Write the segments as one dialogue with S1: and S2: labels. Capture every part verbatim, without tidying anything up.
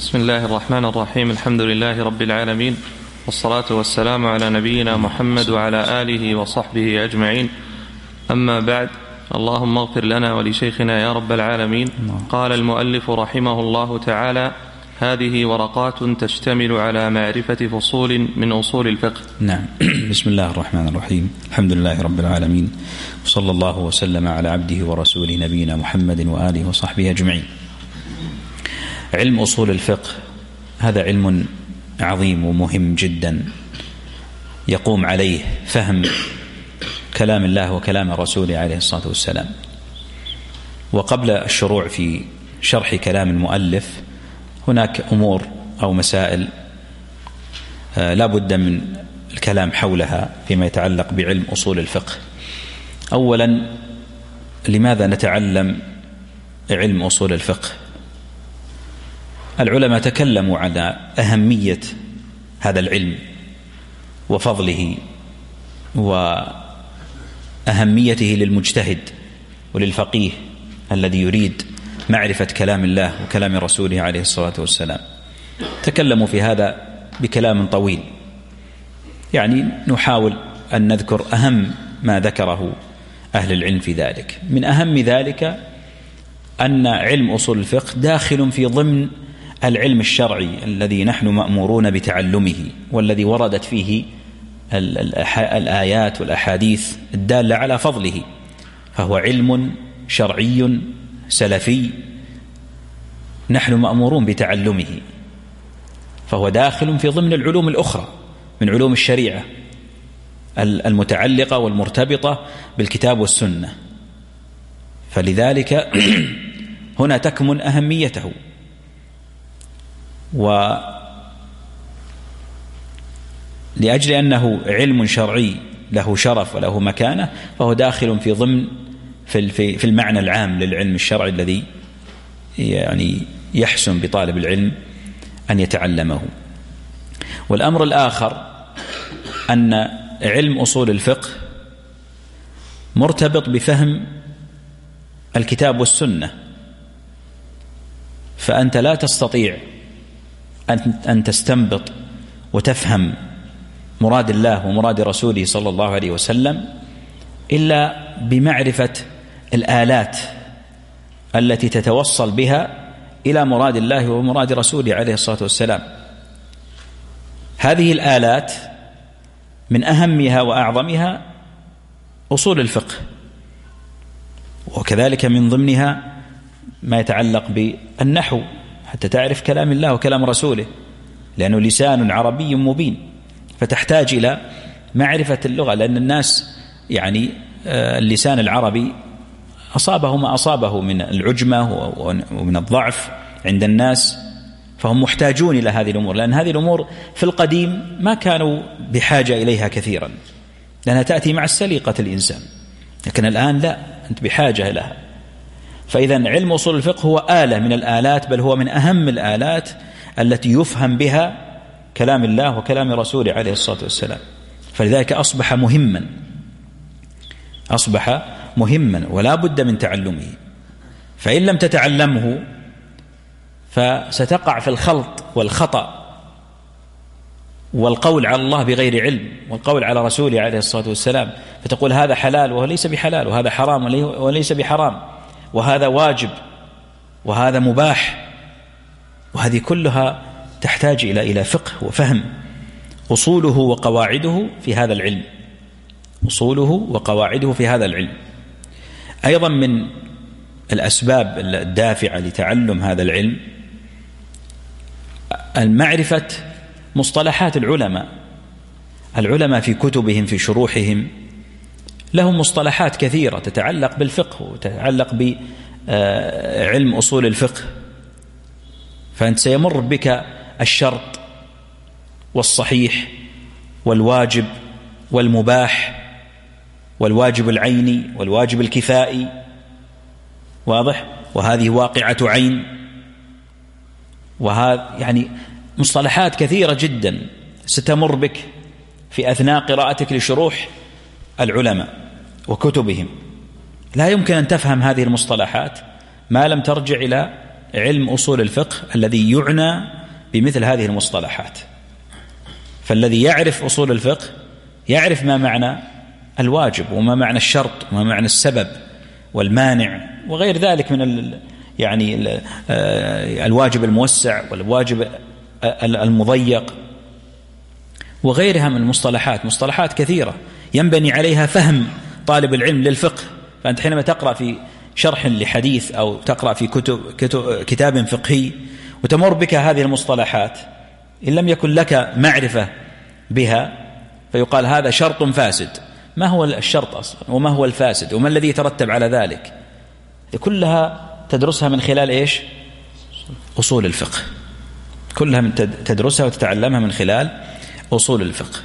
S1: بسم الله الرحمن الرحيم. الحمد لله رب العالمين، والصلاة والسلام على نبينا محمد وعلى آله وصحبه أجمعين. أما بعد، اللهم اغفر لنا ولشيخنا يا رب العالمين. قال المؤلف رحمه الله تعالى: هذه ورقات تشتمل على معرفة فصول من أصول الفقه.
S2: نعم. بسم الله الرحمن الرحيم. الحمد لله رب العالمين، وصلى الله وسلم على عبده ورسوله نبينا محمد وآله وصحبه أجمعين. علم أصول الفقه هذا علم عظيم ومهم جدا، يقوم عليه فهم كلام الله وكلام رسوله عليه الصلاة والسلام. وقبل الشروع في شرح كلام المؤلف، هناك أمور أو مسائل لا بد من الكلام حولها فيما يتعلق بعلم أصول الفقه. أولا، لماذا نتعلم علم أصول الفقه؟ العلماء تكلموا على أهمية هذا العلم وفضله وأهميته للمجتهد وللفقيه الذي يريد معرفة كلام الله وكلام رسوله عليه الصلاة والسلام. تكلموا في هذا بكلام طويل، يعني نحاول أن نذكر أهم ما ذكره أهل العلم في ذلك. من أهم ذلك أن علم أصول الفقه داخل في ضمن العلم الشرعي الذي نحن مأمورون بتعلمه، والذي وردت فيه الآيات والأحاديث الدالة على فضله، فهو علم شرعي سلفي نحن مأمورون بتعلمه، فهو داخل في ضمن العلوم الأخرى من علوم الشريعة المتعلقة والمرتبطة بالكتاب والسنة. فلذلك هنا تكمن أهميته. ولأجل أنه علم شرعي له شرف وله مكانة، فهو داخل في ضمن في المعنى العام للعلم الشرعي الذي يعني يحسن بطالب العلم أن يتعلمه. والأمر الآخر أن علم أصول الفقه مرتبط بفهم الكتاب والسنة، فأنت لا تستطيع أن تستنبط وتفهم مراد الله ومراد رسوله صلى الله عليه وسلم إلا بمعرفة الآلات التي تتوصل بها إلى مراد الله ومراد رسوله عليه الصلاة والسلام. هذه الآلات من أهمها وأعظمها أصول الفقه، وكذلك من ضمنها ما يتعلق بالنحو، حتى تعرف كلام الله وكلام رسوله، لأنه لسان عربي مبين، فتحتاج إلى معرفة اللغة، لأن الناس يعني اللسان العربي أصابه ما أصابه من العجمة ومن الضعف عند الناس، فهم محتاجون إلى هذه الأمور، لأن هذه الأمور في القديم ما كانوا بحاجة إليها كثيرا، لأنها تأتي مع السليقة الإنسان، لكن الآن لا، أنت بحاجة لها. فإذا علم أصول الفقه هو آلة من الآلات، بل هو من أهم الآلات التي يفهم بها كلام الله وكلام رسوله عليه الصلاة والسلام. فلذلك أصبح مهما أصبح مهما ولا بد من تعلمه، فإن لم تتعلمه فستقع في الخلط والخطأ والقول على الله بغير علم والقول على رسوله عليه الصلاة والسلام، فتقول هذا حلال وهو ليس بحلال، وهذا حرام وليس بحرام، وهذا واجب وهذا مباح. وهذه كلها تحتاج إلى إلى فقه وفهم أصوله وقواعده في هذا العلم أصوله وقواعده في هذا العلم. أيضا من الأسباب الدافعة لتعلم هذا العلم المعرفة مصطلحات العلماء. العلماء في كتبهم في شروحهم لهم مصطلحات كثيرة تتعلق بالفقه وتتعلق بعلم أصول الفقه، فأنت سيمر بك الشرط والصحيح والواجب والمباح والواجب العيني والواجب الكفائي، واضح؟ وهذه واقعة عين، وهذا يعني مصطلحات كثيرة جدا ستمر بك في أثناء قراءتك لشروح العلماء وكتبهم. لا يمكن أن تفهم هذه المصطلحات ما لم ترجع إلى علم أصول الفقه الذي يعنى بمثل هذه المصطلحات. فالذي يعرف أصول الفقه يعرف ما معنى الواجب وما معنى الشرط وما معنى السبب والمانع وغير ذلك من ال يعني ال الواجب الموسع والواجب المضيق وغيرها من المصطلحات. مصطلحات كثيرة ينبني عليها فهم طالب العلم للفقه. فأنت حينما تقرأ في شرح لحديث أو تقرأ في كتب كتب كتاب فقهي وتمر بك هذه المصطلحات إن لم يكن لك معرفة بها فيقال هذا شرط فاسد. ما هو الشرط أصلا وما هو الفاسد وما الذي يترتب على ذلك؟ كلها تدرسها من خلال إيش؟ أصول الفقه. كلها من تدرسها وتتعلمها من خلال أصول الفقه.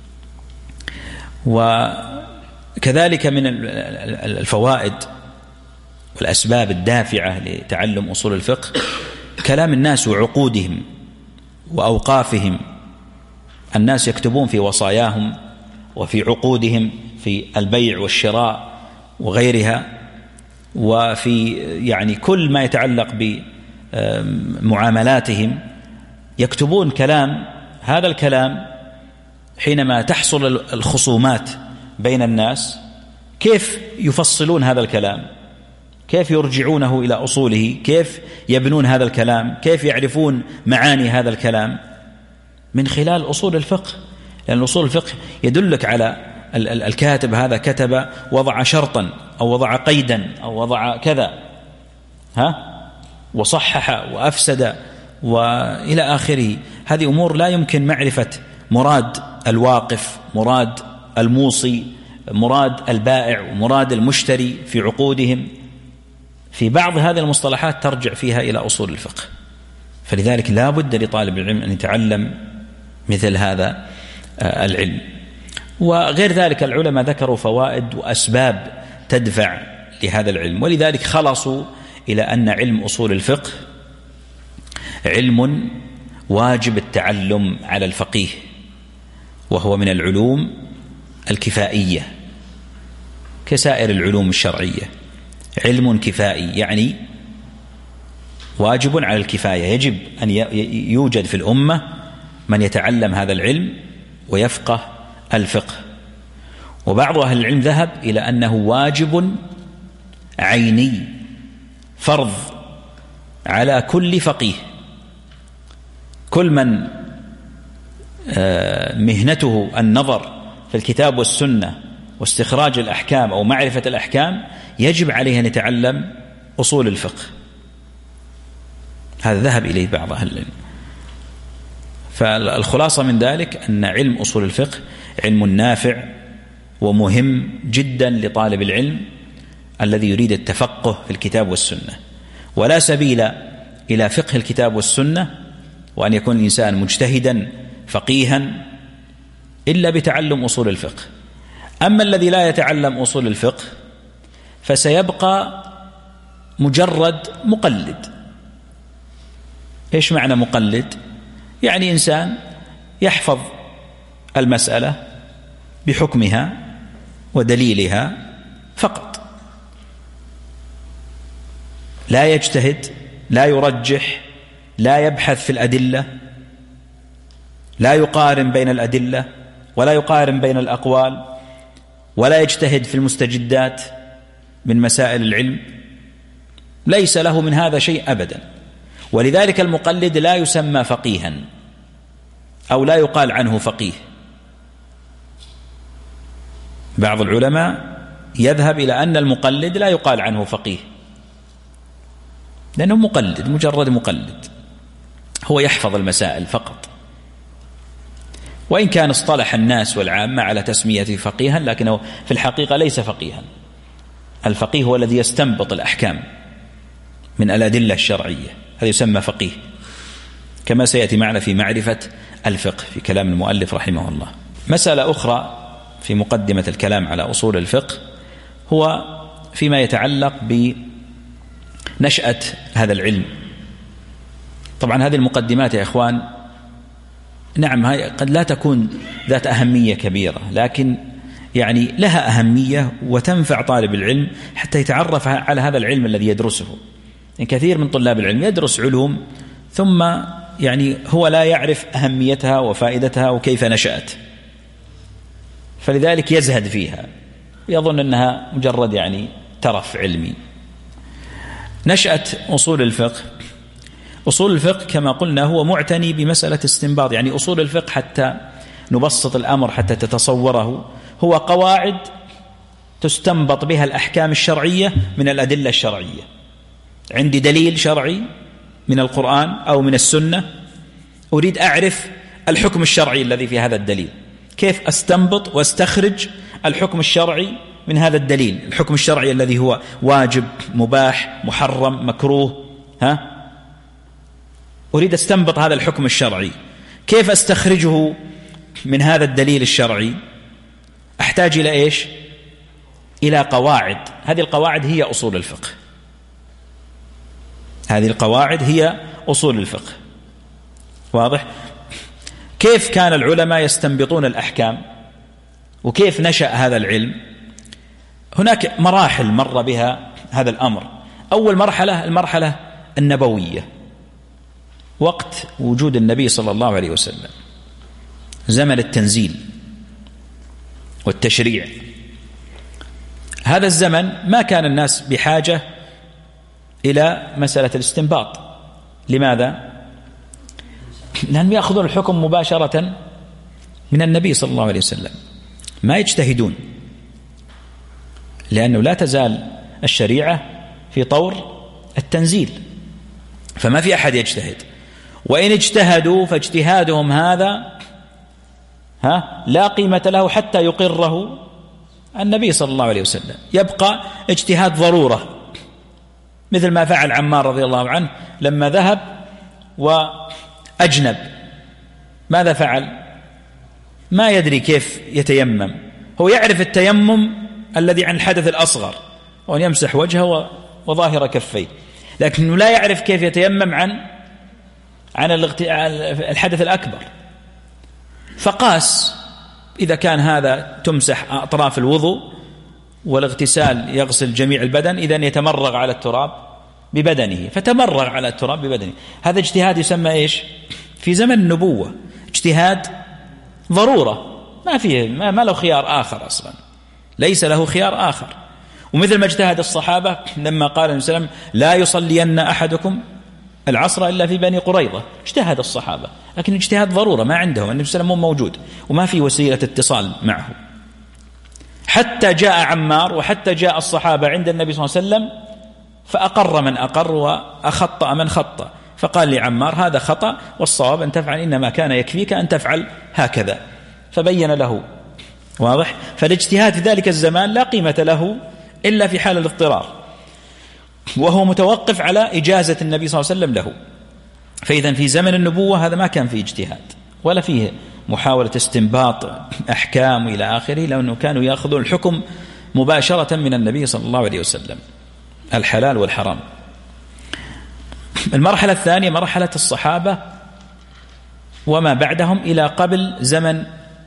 S2: وكذلك من الفوائد والأسباب الدافعة لتعلم أصول الفقه كلام الناس وعقودهم وأوقافهم. الناس يكتبون في وصاياهم وفي عقودهم في البيع والشراء وغيرها وفي يعني كل ما يتعلق بمعاملاتهم يكتبون كلام. هذا الكلام حينما تحصل الخصومات بين الناس كيف يفصلون هذا الكلام، كيف يرجعونه إلى أصوله، كيف يبنون هذا الكلام، كيف يعرفون معاني هذا الكلام من خلال أصول الفقه. لأن أصول الفقه يدلك على الكاتب هذا كتب وضع شرطا أو وضع قيدا أو وضع كذا ها وصحح وأفسد وإلى آخره. هذه أمور لا يمكن معرفة مراد الواقف، مراد الموصي، مراد البائع ومراد المشتري في عقودهم. في بعض هذه المصطلحات ترجع فيها إلى أصول الفقه. فلذلك لا بد لطالب العلم أن يتعلم مثل هذا العلم. وغير ذلك العلماء ذكروا فوائد وأسباب تدفع لهذا العلم، ولذلك خلصوا إلى أن علم أصول الفقه علم واجب التعلم على الفقيه، وهو من العلوم الكفائية كسائر العلوم الشرعية. علم كفائي يعني واجب على الكفاية، يجب أن يوجد في الأمة من يتعلم هذا العلم ويفقه الفقه. وبعض أهل العلم ذهب إلى أنه واجب عيني فرض على كل فقيه، كل من مهنته النظر في الكتاب والسنة واستخراج الأحكام أو معرفة الأحكام يجب عليه أن يتعلم أصول الفقه. هذا ذهب إليه بعض أهل العلم. فالخلاصة من ذلك أن علم أصول الفقه علم نافع ومهم جدا لطالب العلم الذي يريد التفقه في الكتاب والسنة. ولا سبيل إلى فقه الكتاب والسنة وأن يكون الإنسان مجتهدا فقيها إلا بتعلم أصول الفقه. أما الذي لا يتعلم أصول الفقه فسيبقى مجرد مقلد. إيش معنى مقلد؟ يعني إنسان يحفظ المسألة بحكمها ودليلها فقط، لا يجتهد، لا يرجح، لا يبحث في الأدلة، لا يقارن بين الأدلة ولا يقارن بين الأقوال، ولا يجتهد في المستجدات من مسائل العلم. ليس له من هذا شيء أبدا. ولذلك المقلد لا يسمى فقيها أو لا يقال عنه فقيه. بعض العلماء يذهب إلى أن المقلد لا يقال عنه فقيه لأنه مقلد، مجرد مقلد، هو يحفظ المسائل فقط. وإن كان اصطلح الناس والعامة على تسميته فقيها لكنه في الحقيقة ليس فقيها. الفقيه هو الذي يستنبط الأحكام من الأدلة الشرعية، هذا يسمى فقيه، كما سيأتي معنا في معرفة الفقه في كلام المؤلف رحمه الله. مسألة أخرى في مقدمة الكلام على أصول الفقه هو فيما يتعلق بنشأة هذا العلم. طبعا هذه المقدمات يا إخوان نعم قد لا تكون ذات أهمية كبيرة، لكن يعني لها أهمية وتنفع طالب العلم حتى يتعرف على هذا العلم الذي يدرسه. يعني كثير من طلاب العلم يدرس علوم ثم يعني هو لا يعرف أهميتها وفائدتها وكيف نشأت، فلذلك يزهد فيها، يظن أنها مجرد يعني ترف علمي. نشأة أصول الفقه، أصول الفقه كما قلنا هو معتني بمسألة استنباط، يعني أصول الفقه حتى نبسط الأمر حتى تتصوره، هو قواعد تستنبط بها الأحكام الشرعية من الأدلة الشرعية. عندي دليل شرعي من القرآن أو من السنة، أريد أعرف الحكم الشرعي الذي في هذا الدليل، كيف أستنبط واستخرج الحكم الشرعي من هذا الدليل، الحكم الشرعي الذي هو واجب، مباح، محرم، مكروه، ها؟ أريد أستنبط هذا الحكم الشرعي، كيف أستخرجه من هذا الدليل الشرعي؟ أحتاج إلى إيش؟ إلى قواعد. هذه القواعد هي أصول الفقه، هذه القواعد هي أصول الفقه. واضح؟ كيف كان العلماء يستنبطون الأحكام وكيف نشأ هذا العلم؟ هناك مراحل مر بها هذا الأمر. أول مرحلة المرحلة النبوية، وقت وجود النبي صلى الله عليه وسلم، زمن التنزيل والتشريع. هذا الزمن ما كان الناس بحاجة إلى مسألة الاستنباط. لماذا؟ لأنهم يأخذون الحكم مباشرة من النبي صلى الله عليه وسلم، ما يجتهدون، لأنه لا تزال الشريعة في طور التنزيل، فما في أحد يجتهد، وإن اجتهدوا فاجتهادهم هذا ها لا قيمة له حتى يقره النبي صلى الله عليه وسلم، يبقى اجتهاد ضرورة، مثل ما فعل عمار رضي الله عنه لما ذهب وأجنب. ماذا فعل؟ ما يدري كيف يتيمم، هو يعرف التيمم الذي عن الحدث الأصغر، وأن يمسح وجهه وظاهر كفيه، لكنه لا يعرف كيف يتيمم عن عن الحدث الأكبر. فقاس، إذا كان هذا تمسح أطراف الوضوء والاغتسال يغسل جميع البدن، إذن يتمرغ على التراب ببدنه، فتمرغ على التراب ببدنه. هذا اجتهاد يسمى إيش؟ في زمن النبوة اجتهاد ضرورة، ما فيه ما, ما له خيار آخر، أصلا ليس له خيار آخر. ومثل ما اجتهد الصحابة لما قال النبي صلى الله عليه وسلم لا يصلين أحدكم العصر إلا في بني قريظة، اجتهد الصحابة، لكن اجتهاد ضرورة، ما عندهم، النبي صلى الله عليه وسلم مو موجود وما في وسيلة اتصال معه. حتى جاء عمار وحتى جاء الصحابة عند النبي صلى الله عليه وسلم، فأقر من أقر وأخطأ من خطأ، فقال لعمار هذا خطأ والصواب أن تفعل، إنما كان يكفيك أن تفعل هكذا، فبين له. واضح؟ فالاجتهاد في ذلك الزمان لا قيمة له إلا في حال الاضطرار، وهو متوقف على إجازة النبي صلى الله عليه وسلم له. فإذا في زمن النبوة هذا ما كان فيه اجتهاد ولا فيه محاولة استنباط أحكام إلى آخره، لأنه كانوا يأخذون الحكم مباشرة من النبي صلى الله عليه وسلم، الحلال والحرام. المرحلة الثانية مرحلة الصحابة وما بعدهم إلى قبل زمن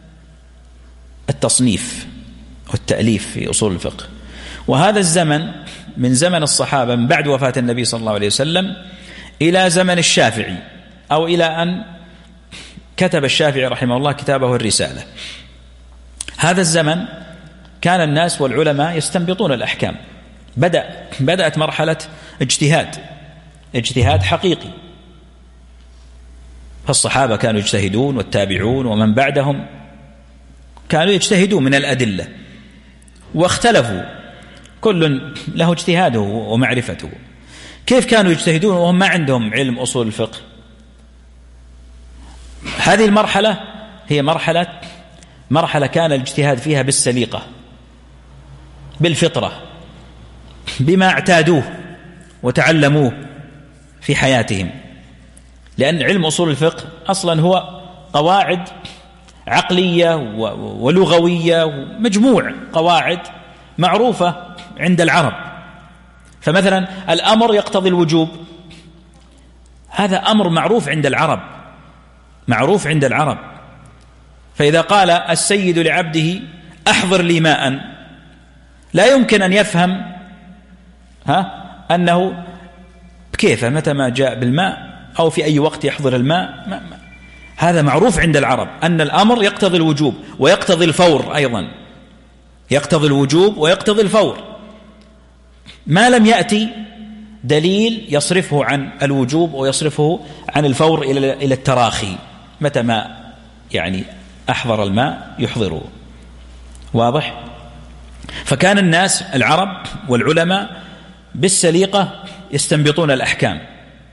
S2: التصنيف والتأليف في أصول الفقه. وهذا الزمن من زمن الصحابة من بعد وفاة النبي صلى الله عليه وسلم إلى زمن الشافعي، أو إلى أن كتب الشافعي رحمه الله كتابه الرسالة. هذا الزمن كان الناس والعلماء يستنبطون الأحكام، بدأ بدأت مرحلة اجتهاد اجتهاد حقيقي. فالصحابة كانوا يجتهدون والتابعون ومن بعدهم كانوا يجتهدون من الأدلة، واختلفوا، كل له اجتهاده ومعرفته. كيف كانوا يجتهدون وهم ما عندهم علم أصول الفقه؟ هذه المرحلة هي مرحلة مرحلة كان الاجتهاد فيها بالسليقة، بالفطرة، بما اعتادوه وتعلموه في حياتهم. لأن علم أصول الفقه أصلا هو قواعد عقلية ولغوية، مجموع قواعد معروفة عند العرب. فمثلا الأمر يقتضي الوجوب، هذا أمر معروف عند العرب، معروف عند العرب. فإذا قال السيد لعبده أحضر لي ماء، لا يمكن أن يفهم ها أنه كيف متى ما جاء بالماء أو في أي وقت يحضر الماء، ما ما هذا معروف عند العرب أن الأمر يقتضي الوجوب ويقتضي الفور أيضا، يقتضي الوجوب ويقتضي الفور، ما لم يأتي دليل يصرفه عن الوجوب ويصرفه عن الفور إلى التراخي، متى ما يعني أحضر الماء يحضره. واضح؟ فكان الناس العرب والعلماء بالسليقة يستنبطون الأحكام.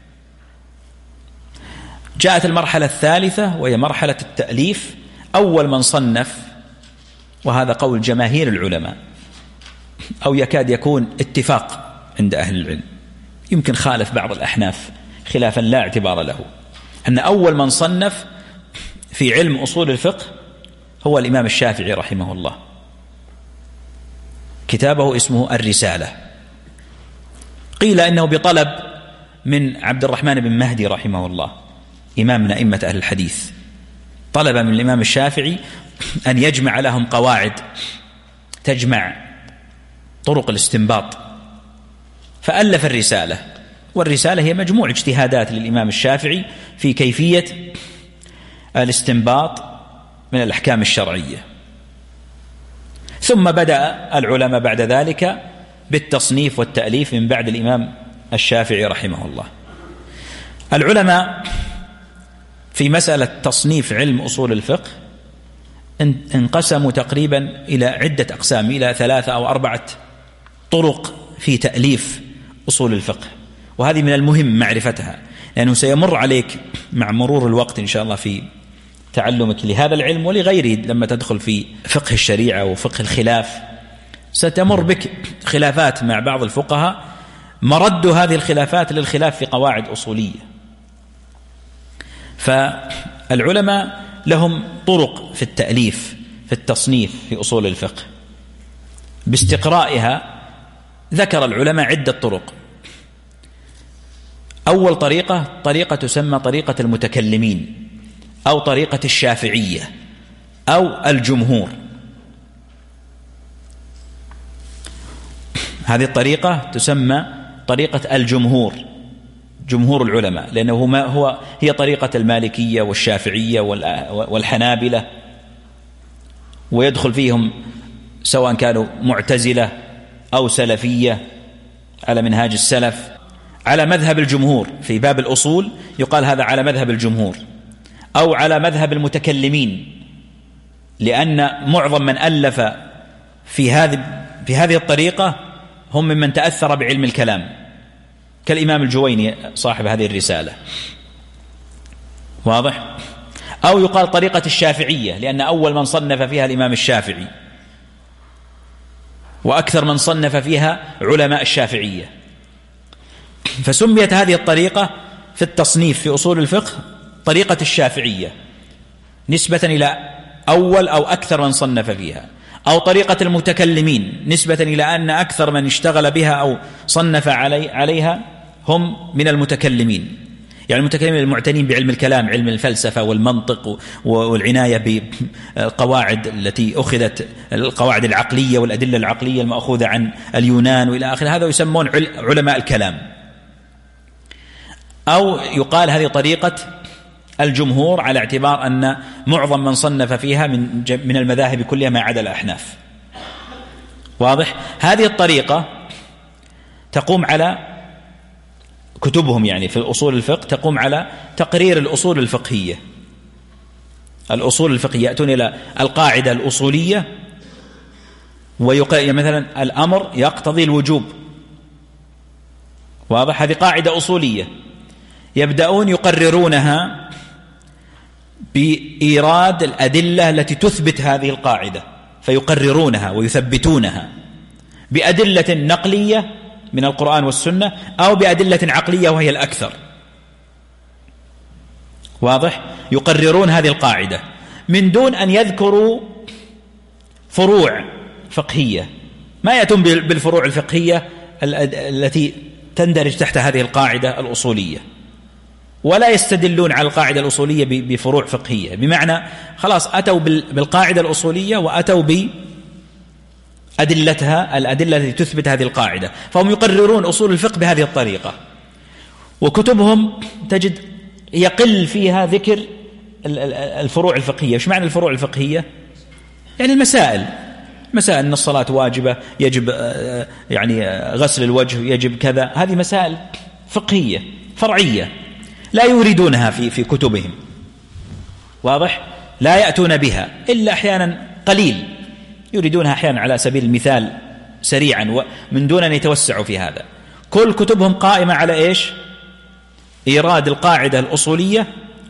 S2: جاءت المرحلة الثالثة وهي مرحلة التأليف. أول من صنف، وهذا قول جماهير العلماء أو يكاد يكون اتفاق عند أهل العلم، يمكن خالف بعض الأحناف خلافا لا اعتبار له، أن أول من صنف في علم أصول الفقه هو الإمام الشافعي رحمه الله، كتابه اسمه الرسالة. قيل إنه بطلب من عبد الرحمن بن مهدي رحمه الله، إمام من أئمة أهل الحديث، طلب من الإمام الشافعي أن يجمع لهم قواعد تجمع طرق الاستنباط، فألف الرسالة. والرسالة هي مجموع اجتهادات للإمام الشافعي في كيفية الاستنباط من الأحكام الشرعية. ثم بدأ العلماء بعد ذلك بالتصنيف والتأليف من بعد الإمام الشافعي رحمه الله. العلماء في مسألة تصنيف علم أصول الفقه انقسموا تقريبا إلى عدة أقسام، إلى ثلاثة أو أربعة طرق في تأليف أصول الفقه، وهذه من المهم معرفتها، لأنه سيمر عليك مع مرور الوقت إن شاء الله في تعلمك لهذا العلم ولغيره، لما تدخل في فقه الشريعة وفقه الخلاف ستمر بك خلافات مع بعض الفقهاء، مرد هذه الخلافات للخلاف في قواعد أصولية. فالعلماء لهم طرق في التأليف في التصنيف في أصول الفقه، باستقرائها ذكر العلماء عدة طرق. أول طريقة طريقة تسمى طريقة المتكلمين أو طريقة الشافعية أو الجمهور. هذه الطريقة تسمى طريقة الجمهور، جمهور العلماء، لأنه هو هي طريقة المالكية والشافعية والحنابلة، ويدخل فيهم سواء كانوا معتزلة أو سلفية على منهاج السلف. على مذهب الجمهور في باب الأصول يقال هذا على مذهب الجمهور، أو على مذهب المتكلمين، لأن معظم من ألف في هذه في هذه الطريقة هم ممن تأثر بعلم الكلام، كالإمام الجويني صاحب هذه الرسالة. واضح؟ أو يقال طريقة الشافعية، لأن أول من صنف فيها الإمام الشافعي، وأكثر من صنف فيها علماء الشافعية، فسميت هذه الطريقة في التصنيف في أصول الفقه طريقة الشافعية نسبة إلى أول أو أكثر من صنف فيها، أو طريقة المتكلمين نسبة إلى أن أكثر من اشتغل بها أو صنف علي عليها هم من المتكلمين، يعني المتكلمين المعتنين بعلم الكلام، علم الفلسفة والمنطق والعناية بالقواعد التي أخذت، القواعد العقلية والأدلة العقلية المأخوذة عن اليونان وإلى آخره، هذا يسمون علماء الكلام. أو يقال هذه طريقة الجمهور على اعتبار أن معظم من صنف فيها من من المذاهب كلها ما عدا الأحناف. واضح؟ هذه الطريقة تقوم على كتبهم، يعني في أصول الفقه تقوم على تقرير الأصول الفقهية. الأصول الفقهية يأتون إلى القاعدة الأصولية ويقال مثلا الأمر يقتضي الوجوب. واضح؟ هذه قاعدة أصولية، يبدأون يقررونها بإيراد الأدلة التي تثبت هذه القاعدة، فيقررونها ويثبتونها بأدلة نقلية من القرآن والسنة أو بأدلة عقلية وهي الأكثر. واضح؟ يقررون هذه القاعدة من دون أن يذكروا فروع فقهية، ما يأتون بالفروع الفقهية التي تندرج تحت هذه القاعدة الأصولية، ولا يستدلون على القاعدة الأصولية بفروع فقهية، بمعنى خلاص أتوا بالقاعدة الأصولية وأتوا بأدلتها، الأدلة التي تثبت هذه القاعدة، فهم يقررون أصول الفقه بهذه الطريقة. وكتبهم تجد يقل فيها ذكر الفروع الفقهية. ايش معنى الفروع الفقهية؟ يعني المسائل، مسائل أن الصلاة واجبة، يجب يعني غسل الوجه، يجب كذا، هذه مسائل فقهية فرعية لا يريدونها في في كتبهم، واضح؟ لا يأتون بها إلا أحيانا قليل، يريدونها أحيانا على سبيل المثال سريعا ومن دون أن يتوسعوا في هذا. كل كتبهم قائمة على إيش؟ إيراد القاعدة الأصولية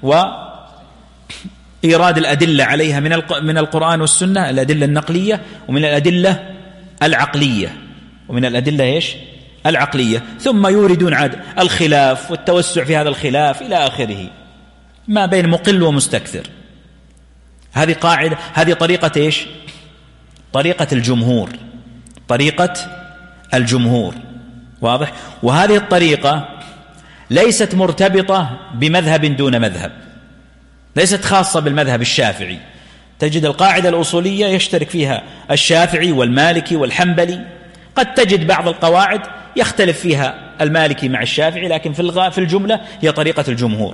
S2: وإيراد الأدلة عليها من من القرآن والسنة، الأدلة النقلية، ومن الأدلة العقلية، ومن الأدلة إيش؟ العقلية. ثم يوردون عاد الخلاف والتوسع في هذا الخلاف إلى آخره، ما بين مقل ومستكثر. هذه قاعدة، هذه طريقة إيش؟ طريقة الجمهور، طريقة الجمهور، واضح؟ وهذه الطريقة ليست مرتبطة بمذهب دون مذهب، ليست خاصة بالمذهب الشافعي. تجد القاعدة الأصولية يشترك فيها الشافعي والمالكي والحنبلي، قد تجد بعض القواعد يختلف فيها المالكي مع الشافعي، لكن في في الجملة هي طريقة الجمهور،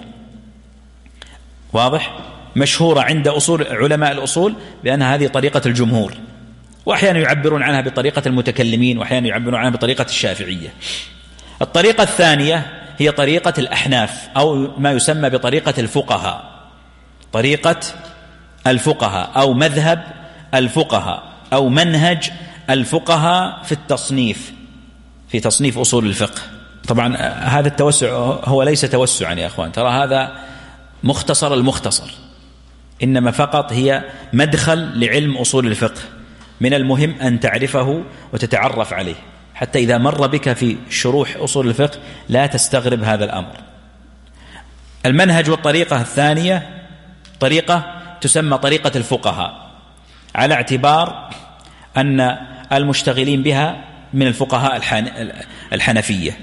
S2: واضح؟ مشهورة عند أصول علماء الأصول بأن هذه طريقة الجمهور، وأحيانا يعبرون عنها بطريقة المتكلمين، وأحيانا يعبرون عنها بطريقة الشافعية. الطريقة الثانية هي طريقة الأحناف، أو ما يسمى بطريقة الفقهاء، طريقة الفقهاء أو مذهب الفقهاء أو منهج الفقهاء في التصنيف، في تصنيف أصول الفقه. طبعا هذا التوسع هو ليس توسعا يا أخوان، ترى هذا مختصر المختصر، إنما فقط هي مدخل لعلم أصول الفقه، من المهم أن تعرفه وتتعرف عليه، حتى إذا مر بك في شروح أصول الفقه لا تستغرب هذا الأمر. المنهج والطريقة الثانية طريقة تسمى طريقة الفقهاء، على اعتبار أن المشتغلين بها من الفقهاء الحنفية،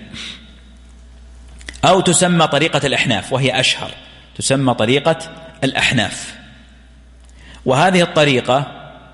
S2: أو تسمى طريقة الأحناف وهي أشهر، تسمى طريقة الأحناف. وهذه الطريقة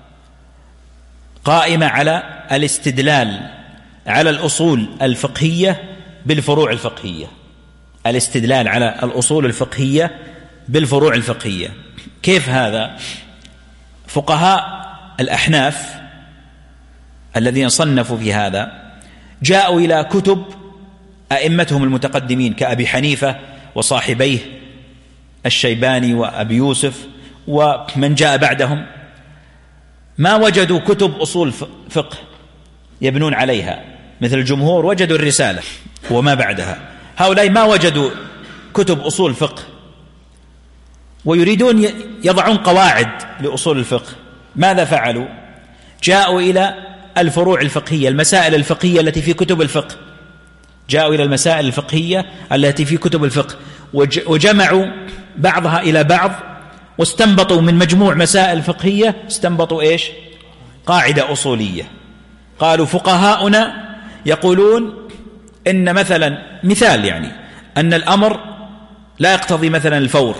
S2: قائمة على الاستدلال على الأصول الفقهية بالفروع الفقهية، الاستدلال على الأصول الفقهية بالفروع الفقهية. كيف هذا؟ فقهاء الأحناف الذين صنفوا في هذا جاءوا إلى كتب أئمتهم المتقدمين كأبي حنيفة وصاحبيه الشيباني وأبي يوسف ومن جاء بعدهم، ما وجدوا كتب أصول فقه يبنون عليها، مثل الجمهور وجدوا الرسالة وما بعدها. هؤلاء ما وجدوا كتب أصول فقه ويريدون يضعون قواعد لأصول الفقه. ماذا فعلوا؟ جاءوا إلى الفروع الفقهية، المسائل الفقهية التي في كتب الفقه، جاءوا إلى المسائل الفقهية التي في كتب الفقه وجمعوا بعضها إلى بعض، واستنبطوا من مجموع مسائل فقهية، استنبطوا إيش؟ قاعدة أصولية. قالوا فقهاؤنا يقولون إن مثلا، مثال يعني، أن الأمر لا يقتضي مثلا الفور.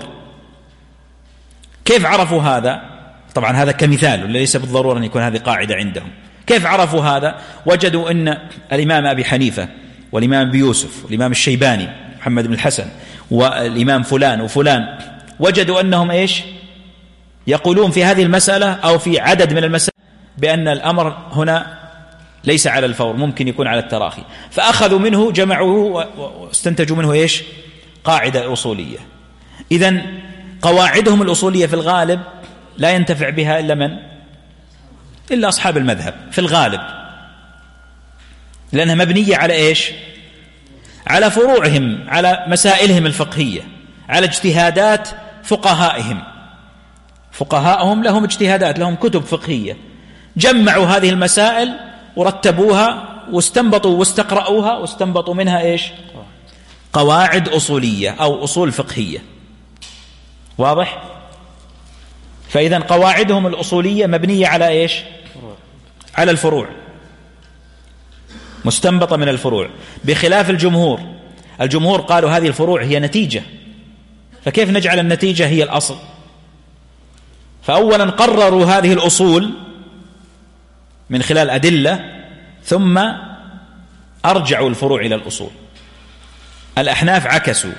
S2: كيف عرفوا هذا؟ طبعا هذا كمثال، ليس بالضرورة أن يكون هذه قاعدة عندهم. كيف عرفوا هذا؟ وجدوا أن الإمام أبي حنيفة والإمام أبي يوسف والإمام الشيباني محمد بن الحسن والإمام فلان وفلان، وجدوا أنهم إيش؟ يقولون في هذه المسألة أو في عدد من المسائل بأن الأمر هنا ليس على الفور، ممكن يكون على التراخي، فأخذوا منه، جمعوه واستنتجوا منه إيش؟ قاعدة أصولية. إذن قواعدهم الأصولية في الغالب لا ينتفع بها إلا من؟ إلا أصحاب المذهب في الغالب، لأنها مبنية على إيش؟ على فروعهم، على مسائلهم الفقهية، على اجتهادات فقهائهم. فقهاءهم لهم اجتهادات، لهم كتب فقهية، جمعوا هذه المسائل ورتبوها واستنبطوا واستقرأوها واستنبطوا منها إيش؟ قواعد أصولية أو أصول فقهية، واضح؟ فإذا قواعدهم الأصولية مبنية على إيش؟ على الفروع، مستنبطة من الفروع، بخلاف الجمهور. الجمهور قالوا هذه الفروع هي نتيجة، فكيف نجعل النتيجة هي الأصل؟ فأولا قرروا هذه الأصول من خلال أدلة، ثم أرجعوا الفروع إلى الأصول. الأحناف عكسوا،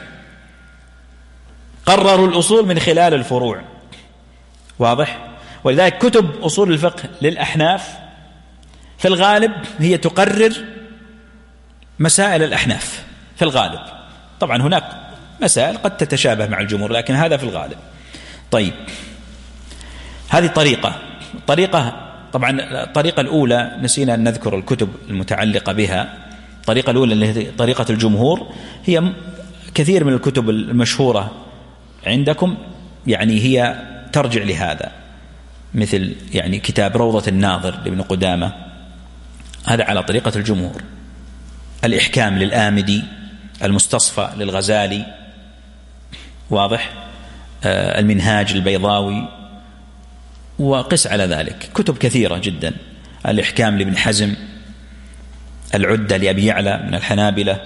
S2: قرروا الأصول من خلال الفروع. واضح؟ ولذلك كتب أصول الفقه للأحناف في الغالب هي تقرر مسائل الأحناف في الغالب. طبعا هناك مسائل قد تتشابه مع الجمهور، لكن هذا في الغالب. طيب، هذه طريقة. الطريقة طبعا الطريقة الأولى نسينا أن نذكر الكتب المتعلقة بها. الطريقة الأولى اللي هي طريقة الجمهور، هي كثير من الكتب المشهورة عندكم يعني هي ترجع لهذا، مثل يعني كتاب روضة الناظر لابن قدامة، هذا على طريقة الجمهور. الإحكام للآمدي، المستصفى للغزالي، واضح، آه المنهاج البيضاوي، وقس على ذلك كتب كثيرة جدا. الإحكام لابن حزم، العدة لأبي يعلى من الحنابلة،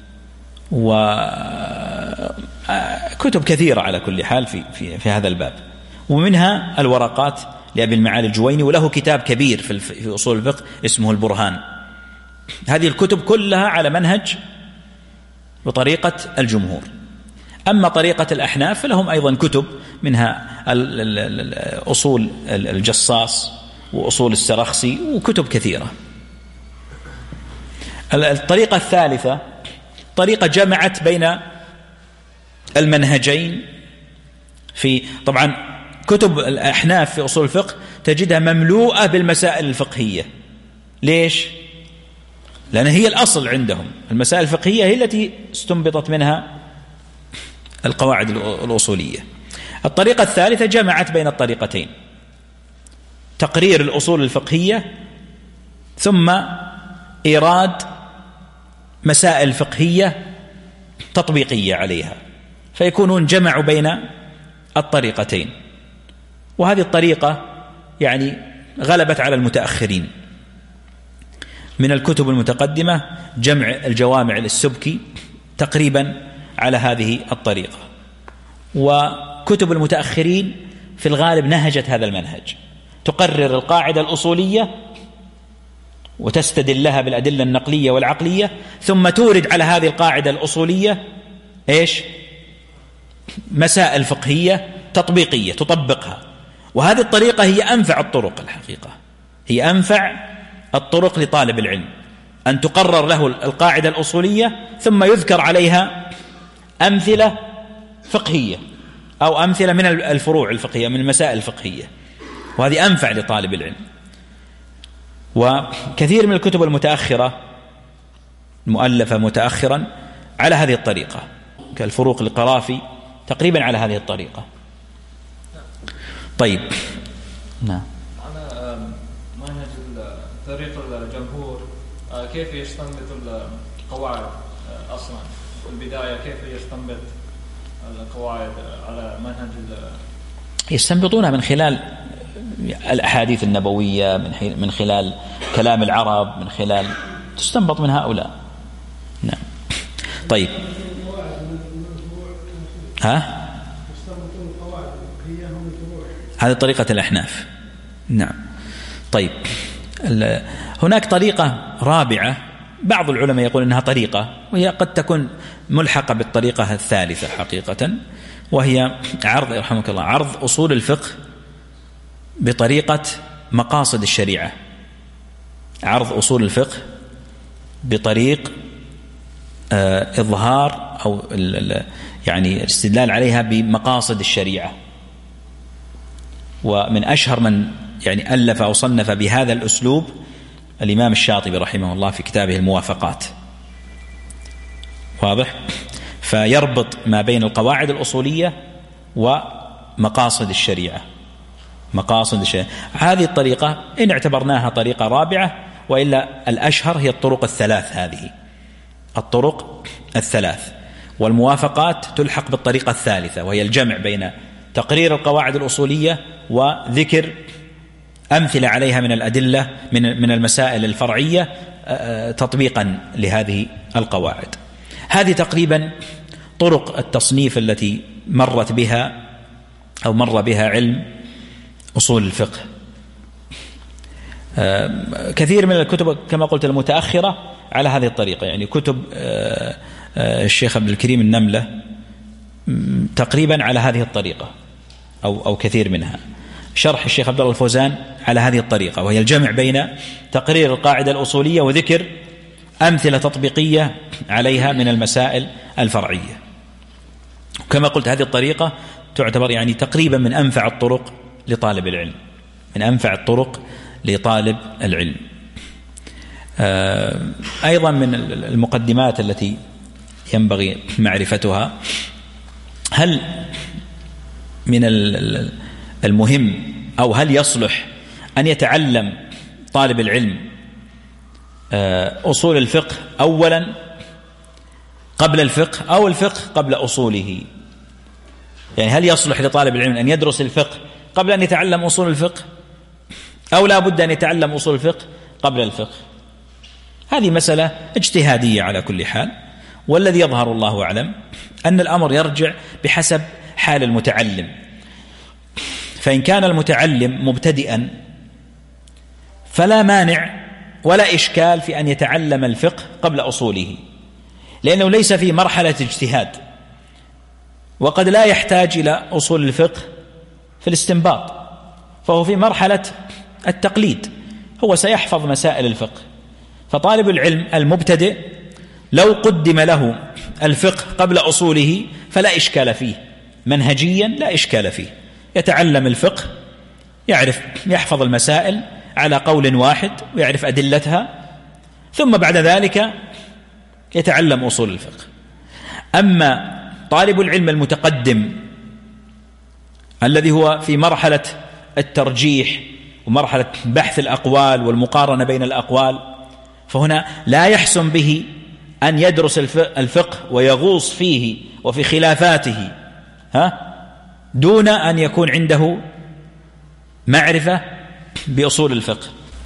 S2: وكتب كثيرة على كل حال في, في, في هذا الباب. ومنها الورقات لأبي المعالي الجويني، وله كتاب كبير في, في أصول الفقه اسمه البرهان. هذه الكتب كلها على منهج بطريقة الجمهور. أما طريقة الأحناف فلهم أيضا كتب، منها أصول الجصاص وأصول السرخسي وكتب كثيرة. الطريقة الثالثة طريقة جمعت بين المنهجين. في طبعا كتب الأحناف في أصول الفقه تجدها مملوءة بالمسائل الفقهية. ليش؟ لأن هي الأصل عندهم، المسائل الفقهية هي التي استنبطت منها القواعد الأصولية. الطريقة الثالثة جمعت بين الطريقتين، تقرير الأصول الفقهية ثم إيراد مسائل فقهية تطبيقية عليها، فيكونون جمعوا بين الطريقتين. وهذه الطريقة يعني غلبت على المتأخرين. من الكتب المتقدمة جمع الجوامع للسبكي تقريبا على هذه الطريقة، وكتب المتأخرين في الغالب نهجت هذا المنهج، تقرر القاعدة الأصولية وتستدل لها بالأدلة النقلية والعقلية، ثم تورد على هذه القاعدة الأصولية إيش؟ مسائل فقهية تطبيقية تطبقها. وهذه الطريقة هي أنفع الطرق، الحقيقة هي أنفع الطرق لطالب العلم، أن تقرر له القاعدة الأصولية ثم يذكر عليها أمثلة فقهية أو أمثلة من الفروع الفقهية، من المسائل الفقهية، وهذه أنفع لطالب العلم. وكثير من الكتب المتأخرة المؤلفة متأخرا على هذه الطريقة، كالفروق القرافي تقريبا على هذه الطريقة. طيب، نعم.
S3: على منهج طريق الجمهور كيف يستنبط القواعد أصلا في البداية؟ كيف يستنبط القواعد على منهج؟
S2: يستنبطونها من خلال الأحاديث النبوية، من من خلال كلام العرب، من خلال تستنبط من هؤلاء. نعم. طيب، ها هذه طريقة الأحناف. نعم. طيب، هناك طريقة رابعة، بعض العلماء يقول إنها طريقة، وهي قد تكون ملحقة بالطريقة الثالثة حقيقة، وهي عرض رحمك الله عرض أصول الفقه بطريقة مقاصد الشريعة. عرض أصول الفقه بطريق آه إظهار أو يعني الاستدلال عليها بمقاصد الشريعة. ومن أشهر من يعني ألف أو صنف بهذا الأسلوب الإمام الشاطبي رحمه الله في كتابه الموافقات. واضح؟ فيربط ما بين القواعد الأصولية ومقاصد الشريعة. مقاصد الشريعة هذه الطريقة إن اعتبرناها طريقة رابعة، وإلا الأشهر هي الطرق الثلاث. هذه الطرق الثلاث، والموافقات تلحق بالطريقة الثالثة، وهي الجمع بين تقرير القواعد الأصولية وذكر أمثلة عليها من الأدلة من من المسائل الفرعية تطبيقا لهذه القواعد. هذه تقريبا طرق التصنيف التي مرت بها أو مر بها علم أصول الفقه. كثير من الكتب كما قلت المتأخرة على هذه الطريقة، يعني كتب الشيخ عبد الكريم النملة تقريبا على هذه الطريقة أو أو كثير منها. شرح الشيخ عبد الله الفوزان على هذه الطريقة، وهي الجمع بين تقرير القاعدة الأصولية وذكر أمثلة تطبيقية عليها من المسائل الفرعية. كما قلت هذه الطريقة تعتبر يعني تقريبا من أنفع الطرق لطالب العلم، من أنفع الطرق لطالب العلم. أيضا من المقدمات التي ينبغي معرفتها، هل من المهم أو هل يصلح أن يتعلم طالب العلم أصول الفقه أولا قبل الفقه، أو الفقه قبل أصوله؟ يعني هل يصلح لطالب العلم أن يدرس الفقه قبل أن يتعلم أصول الفقه، أو لا بد أن يتعلم أصول الفقه قبل الفقه؟ هذه مسألة اجتهادية على كل حال، والذي يظهر الله أعلم أن الأمر يرجع بحسب حال المتعلم. فإن كان المتعلم مبتدئا فلا مانع ولا إشكال في أن يتعلم الفقه قبل أصوله، لأنه ليس في مرحلة اجتهاد، وقد لا يحتاج إلى أصول الفقه في الاستنباط، فهو في مرحلة التقليد، هو سيحفظ مسائل الفقه. فطالب العلم المبتدئ لو قدم له الفقه قبل أصوله فلا إشكال فيه، منهجيا لا إشكال فيه، يتعلم الفقه، يعرف يحفظ المسائل على قول واحد ويعرف أدلتها، ثم بعد ذلك يتعلم أصول الفقه. أما طالب العلم المتقدم الذي هو في مرحلة الترجيح ومرحلة بحث الأقوال والمقارنة بين الأقوال، فهنا لا يحسن به أن يدرس الفقه ويغوص فيه وفي خلافاته ها دون أن يكون عنده معرفة بأصول الفقه.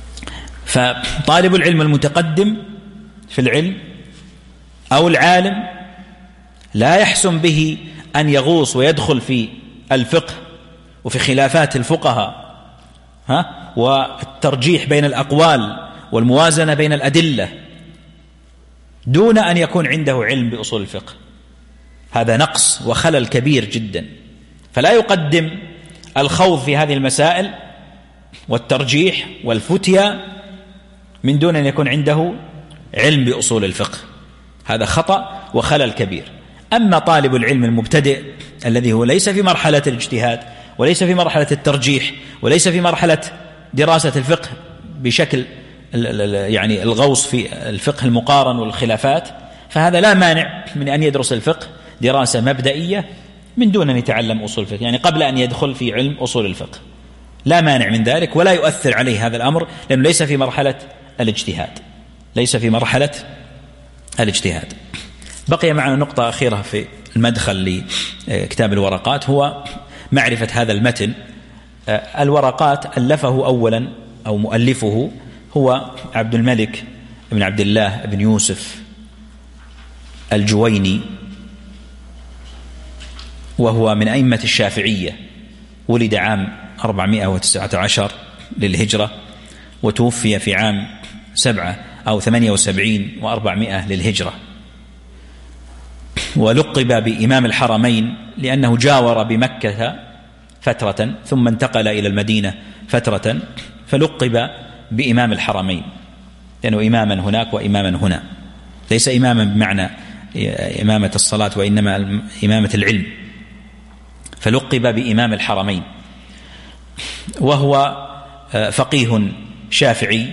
S2: فطالب العلم المتقدم في العلم أو العالم لا يحسن به أن يغوص ويدخل في الفقه وفي خلافات الفقهاء ها والترجيح بين الأقوال والموازنة بين الأدلة دون أن يكون عنده علم بأصول الفقه. هذا نقص وخلل كبير جدا. فلا يقدم الخوض في هذه المسائل والترجيح والفتيا من دون أن يكون عنده علم بأصول الفقه، هذا خطأ وخلل كبير. أما طالب العلم المبتدئ الذي هو ليس في مرحلة الاجتهاد وليس في مرحلة الترجيح وليس في مرحلة دراسة الفقه بشكل يعني الغوص في الفقه المقارن والخلافات، فهذا لا مانع من أن يدرس الفقه دراسة مبدئية من دون أن يتعلم أصول الفقه، يعني قبل أن يدخل في علم أصول الفقه، لا مانع من ذلك، ولا يؤثر عليه هذا الأمر لأنه ليس في مرحلة الاجتهاد، ليس في مرحلة الاجتهاد. بقي معنا نقطة أخيرة في المدخل لكتاب الورقات، هو معرفة هذا المتن. الورقات ألفه أولا أو مؤلفه هو عبد الملك بن عبد الله بن يوسف الجويني، وهو من أئمة الشافعية، ولد عام أربعمائة وتسعة عشر للهجرة وتوفي في عام سبعة أو ثمانية وسبعين وأربعمائة للهجرة. ولقب بإمام الحرمين لأنه جاور بمكة فترة ثم انتقل إلى المدينة فترة، فلقب بإمام الحرمين لأنه إماما هناك وإماما هنا، ليس إماما بمعنى إمامة الصلاة وإنما إمامة العلم، فلقب بإمام الحرمين. وهو فقيه شافعي.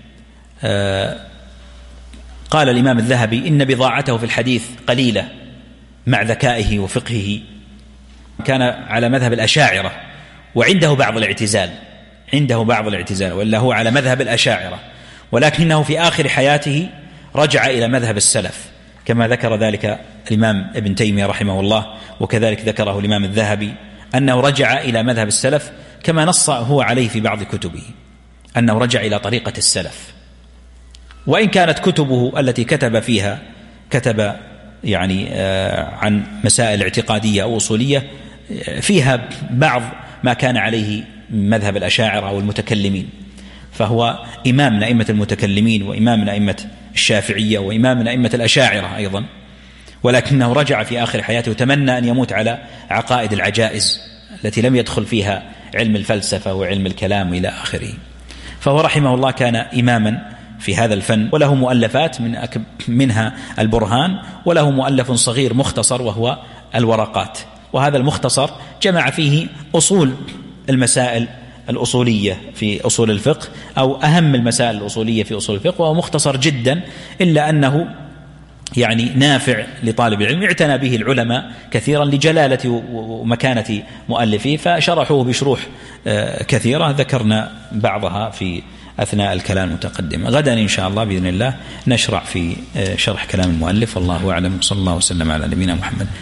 S2: قال الإمام الذهبي إن بضاعته في الحديث قليلة مع ذكائه وفقهه، كان على مذهب الأشاعرة وعنده بعض الاعتزال، عنده بعض الاعتزال وإلا هو على مذهب الأشاعرة، ولكنه في آخر حياته رجع إلى مذهب السلف كما ذكر ذلك الإمام ابن تيمية رحمه الله، وكذلك ذكره الإمام الذهبي أنه رجع إلى مذهب السلف كما نص هو عليه في بعض كتبه أنه رجع إلى طريقة السلف. وإن كانت كتبه التي كتب فيها كتب يعني عن مسائل اعتقادية أو أصولية فيها بعض ما كان عليه مذهب الأشاعرة أو المتكلمين، فهو إمام من أئمة المتكلمين وإمام من أئمة الشافعية وإمام من أئمة الأشاعرة أيضا. ولكنه رجع في آخر حياته وتمنى أن يموت على عقائد العجائز التي لم يدخل فيها علم الفلسفة وعلم الكلام إلى آخره. فهو رحمه الله كان إماما في هذا الفن، وله مؤلفات من منها البرهان، وله مؤلف صغير مختصر وهو الورقات. وهذا المختصر جمع فيه أصول المسائل الأصولية في أصول الفقه أو أهم المسائل الأصولية في أصول الفقه، وهو مختصر جدا إلا أنه يعني نافع لطالب العلم، اعتنى به العلماء كثيرا لجلالة ومكانة مؤلفه فشرحوه بشروح كثيرة ذكرنا بعضها في أثناء الكلام المتقدم. غدا إن شاء الله بإذن الله نشرع في شرح كلام المؤلف، والله أعلم. صلى الله وسلم على نبينا محمد.